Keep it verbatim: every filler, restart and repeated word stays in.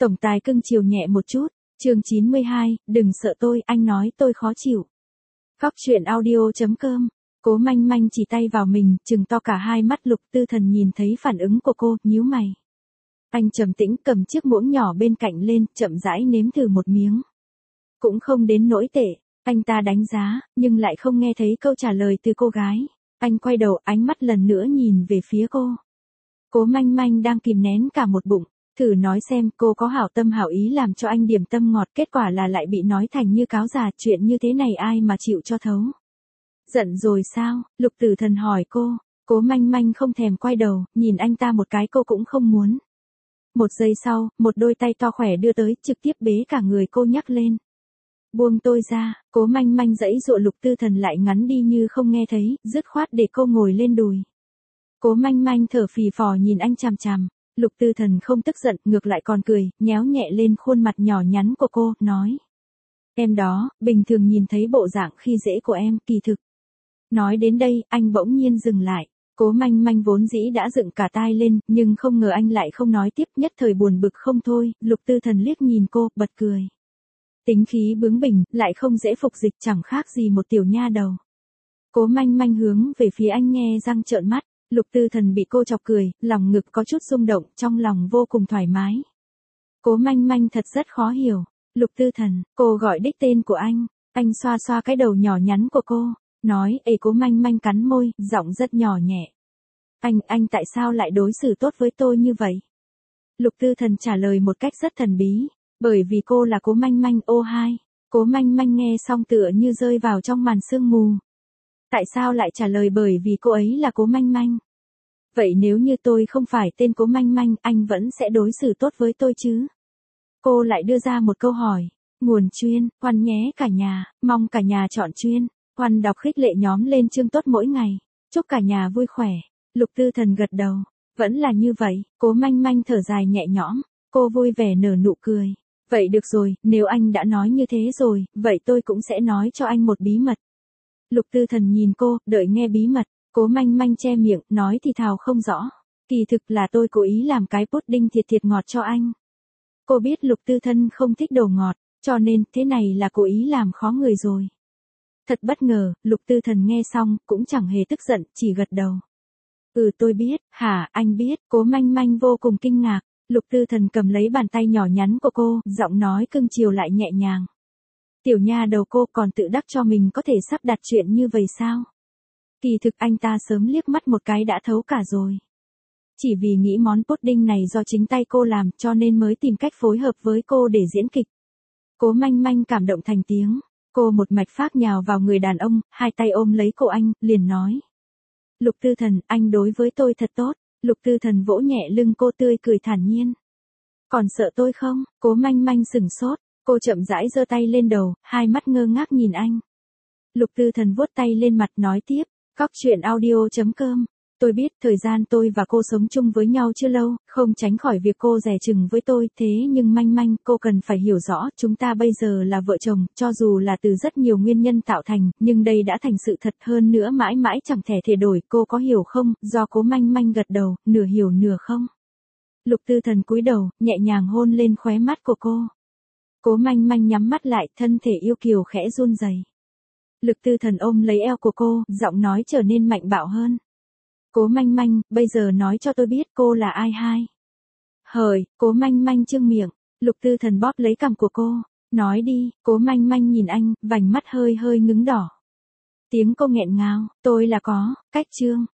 Tổng tài cưng chiều nhẹ một chút. Chương chín mươi hai, đừng sợ tôi, anh nói tôi khó chịu. Góc truyện audio chấm com. Cố Manh Manh chỉ tay vào mình, trừng to cả hai mắt. Lục Tư Thần nhìn thấy phản ứng của cô, nhíu mày. Anh trầm tĩnh cầm chiếc muỗng nhỏ bên cạnh lên, chậm rãi nếm thử một miếng. Cũng không đến nỗi tệ, anh ta đánh giá, nhưng lại không nghe thấy câu trả lời từ cô gái. Anh quay đầu, ánh mắt lần nữa nhìn về phía cô. Cố Manh Manh đang kìm nén cả một bụng, thử nói xem cô có hảo tâm hảo ý làm cho anh điểm tâm ngọt, kết quả là lại bị nói thành như cáo già, chuyện như thế này ai mà chịu cho thấu. Giận rồi sao? Lục Tử Thần hỏi cô. Cố Manh Manh không thèm quay đầu, nhìn anh ta một cái cô cũng không muốn. Một giây sau, một đôi tay to khỏe đưa tới, trực tiếp bế cả người cô nhắc lên. Buông tôi ra. Cố Manh Manh giãy giụa. Lục Tư Thần lại ngắn đi như không nghe thấy, dứt khoát để cô ngồi lên đùi. Cố Manh Manh thở phì phò nhìn anh chằm chằm. Lục Tư Thần không tức giận, ngược lại còn cười, nhéo nhẹ lên khuôn mặt nhỏ nhắn của cô, nói. Em đó, bình thường nhìn thấy bộ dạng khi dễ của em, kỳ thực. Nói đến đây, anh bỗng nhiên dừng lại. Cố Manh Manh vốn dĩ đã dựng cả tai lên, nhưng không ngờ anh lại không nói tiếp, nhất thời buồn bực không thôi. Lục Tư Thần liếc nhìn cô, bật cười. Tính khí bướng bỉnh, lại không dễ phục dịch, chẳng khác gì một tiểu nha đầu. Cố Manh Manh hướng về phía anh nghe răng trợn mắt. Lục Tư Thần bị cô chọc cười, lòng ngực có chút rung động, trong lòng vô cùng thoải mái. Cố Manh Manh thật rất khó hiểu. Lục Tư Thần, cô gọi đích tên của anh. Anh xoa xoa cái đầu nhỏ nhắn của cô, nói, ê. Cố Manh Manh cắn môi, giọng rất nhỏ nhẹ. Anh, anh tại sao lại đối xử tốt với tôi như vậy? Lục Tư Thần trả lời một cách rất thần bí. Bởi vì cô là Cố Manh Manh. Ô hai. Cố Manh Manh nghe xong tựa như rơi vào trong màn sương mù. Tại sao lại trả lời bởi vì cô ấy là Cố Manh Manh? Vậy nếu như tôi không phải tên Cố Manh Manh, anh vẫn sẽ đối xử tốt với tôi chứ? Cô lại đưa ra một câu hỏi. Nguồn chuyên, khoan nhé cả nhà, mong cả nhà chọn chuyên, khoan đọc khích lệ nhóm lên chương tốt mỗi ngày. Chúc cả nhà vui khỏe. Lục Tư Thần gật đầu. Vẫn là như vậy. Cố Manh Manh thở dài nhẹ nhõm. Cô vui vẻ nở nụ cười. Vậy được rồi, nếu anh đã nói như thế rồi, vậy tôi cũng sẽ nói cho anh một bí mật. Lục Tư Thần nhìn cô, đợi nghe bí mật. Cố Manh Manh che miệng, nói thì thào không rõ. Kỳ thực là tôi cố ý làm cái pudding thiệt thiệt ngọt cho anh. Cô biết Lục Tư Thần không thích đồ ngọt, cho nên thế này là cố ý làm khó người rồi. Thật bất ngờ, Lục Tư Thần nghe xong, cũng chẳng hề tức giận, chỉ gật đầu. Ừ tôi biết. Hả, anh biết? Cố Manh Manh vô cùng kinh ngạc. Lục Tư Thần cầm lấy bàn tay nhỏ nhắn của cô, giọng nói cưng chiều lại nhẹ nhàng. Tiểu nha đầu, cô còn tự đắc cho mình có thể sắp đặt chuyện như vậy sao? Kỳ thực anh ta sớm liếc mắt một cái đã thấu cả rồi. Chỉ vì nghĩ món pudding này do chính tay cô làm cho nên mới tìm cách phối hợp với cô để diễn kịch. Cố Manh Manh cảm động thành tiếng. Cô một mạch phác nhào vào người đàn ông, hai tay ôm lấy cổ anh, liền nói. Lục Tư Thần, anh đối với tôi thật tốt. Lục Tư Thần vỗ nhẹ lưng cô, tươi cười thản nhiên. Còn sợ tôi không? Cố Manh Manh sửng sốt. Cô chậm rãi giơ tay lên đầu, hai mắt ngơ ngác nhìn anh. Lục Tư Thần vuốt tay lên mặt, nói tiếp. Góc truyện audio chấm com. Tôi biết thời gian tôi và cô sống chung với nhau chưa lâu, không tránh khỏi việc cô dè chừng với tôi, thế nhưng Manh Manh, cô cần phải hiểu rõ, chúng ta bây giờ là vợ chồng, cho dù là từ rất nhiều nguyên nhân tạo thành, nhưng đây đã thành sự thật, hơn nữa mãi mãi chẳng thể thể đổi, cô có hiểu không? Do Cố Manh Manh gật đầu, nửa hiểu nửa không. Lục Tư Thần cúi đầu, nhẹ nhàng hôn lên khóe mắt của cô. Cố Manh Manh nhắm mắt lại, thân thể yêu kiều khẽ run rẩy. Lục Tư Thần ôm lấy eo của cô, giọng nói trở nên mạnh bạo hơn. Cố Manh Manh, bây giờ nói cho tôi biết cô là ai hai. Hời, Cố Manh Manh trương miệng. Lục Tư Thần bóp lấy cằm của cô. Nói đi. Cố Manh Manh nhìn anh, vành mắt hơi hơi ngứng đỏ. Tiếng cô nghẹn ngào, tôi là có, cách Trương.